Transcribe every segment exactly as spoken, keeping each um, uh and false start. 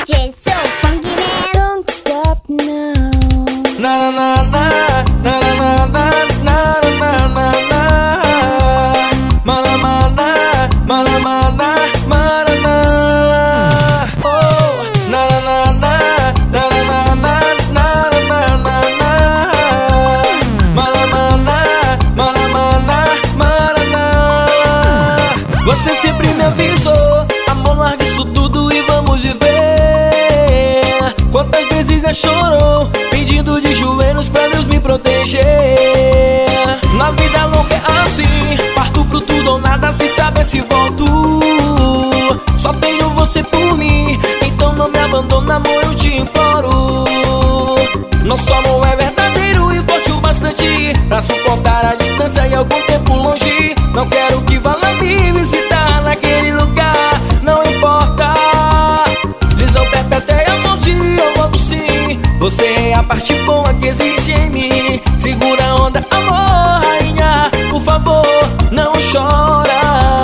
J so funky man. Don't stop now. Na na na na na na na na na na na. Mana mana mana mana mana na. Oh, na na na na na na na na na na. Mana mana mana mana mana na. Você sempre me avisou, amor, larga isso tudo e vamos viver. Quantas vezes já chorou, pedindo de joelhos pra Deus me proteger. Na vida louca é assim, parto pro tudo ou nada, sem saber se volto. Só tenho você por mim, então não me abandona, amor, eu te imploro. Nosso amor é verdadeiro e forte o bastante pra suportar a distância e algum tempo longe. Não quero que vá lá me visitar naquele lugar, não importa. Prisão perpétua é a morte, eu volto sim. Você é a parte boa que existe em mim. Segura a onda, amor, rainha, por favor, não chora.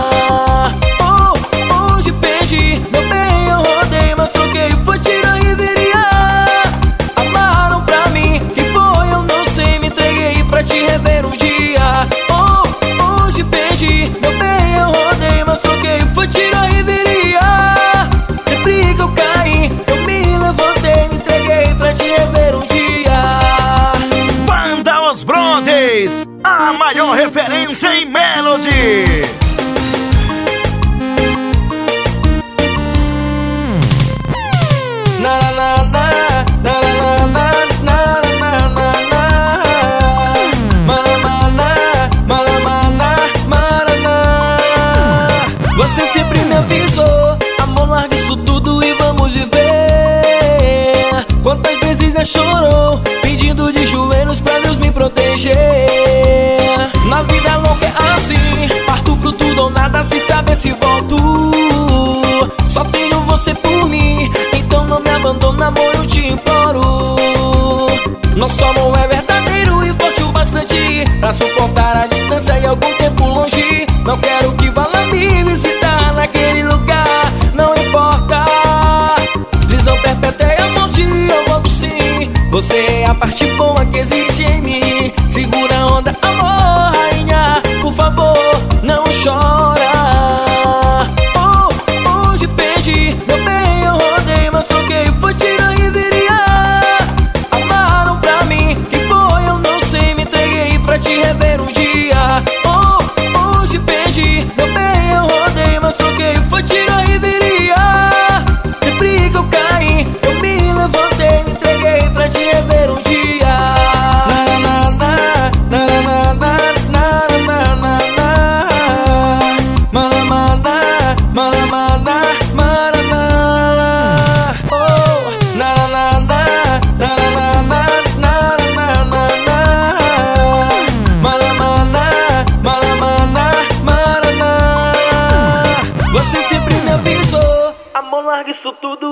Oh, hoje perdi, meu bem, eu rodei, mas troquei, foi tira e viria. Amaram pra mim, que foi, eu não sei, me entreguei pra te rever um dia. Oh, hoje perdi, meu bem, eu rodei, mas troquei, foi tira e viria. Sempre que eu caí, eu me levantei, me entreguei pra te rever um dia. Banda Os Brothers, a maior referência em Melody. Na na na na na na na na na na. Mana mana mana mana mana na. Você sempre me avisou, amor, larga isso tudo e vamos viver. Quantas vezes já chorou, pedindo de joelhos pra Deus me proteger. Na vida louca é assim, parto pro tudo ou nada, sem saber se volto. Só tenho você por mim, então não me abandona, amor, eu te imploro. Nosso amor é verdadeiro e forte o bastante pra suportar a distância e algum tempo longe. Não quero que vá lá me visitar naquele lugar, não importa. Prisão perpétua é a morte, eu volto sim. Você é a parte boa que existe em mim. Segura a onda, amor, rainha, por favor, não chora. Oh, hoje perdi, meu bem, eu rodei, mas troquei, foi tira e viria. Amaram pra mim, que foi, eu não sei, me entreguei pra te rever um dia. Oh, hoje perdi, meu bem, eu rodei, mas troquei, foi tira e viria. Sempre que eu caí, eu me levantei, me entreguei pra te rever um dia. Na na na na na na na na na na. Mana mana mana mana mana na. Oh, na na na na na na na na na na. Mana mana mana mana mana na. Você sempre me avisou, amor, larga isso tudo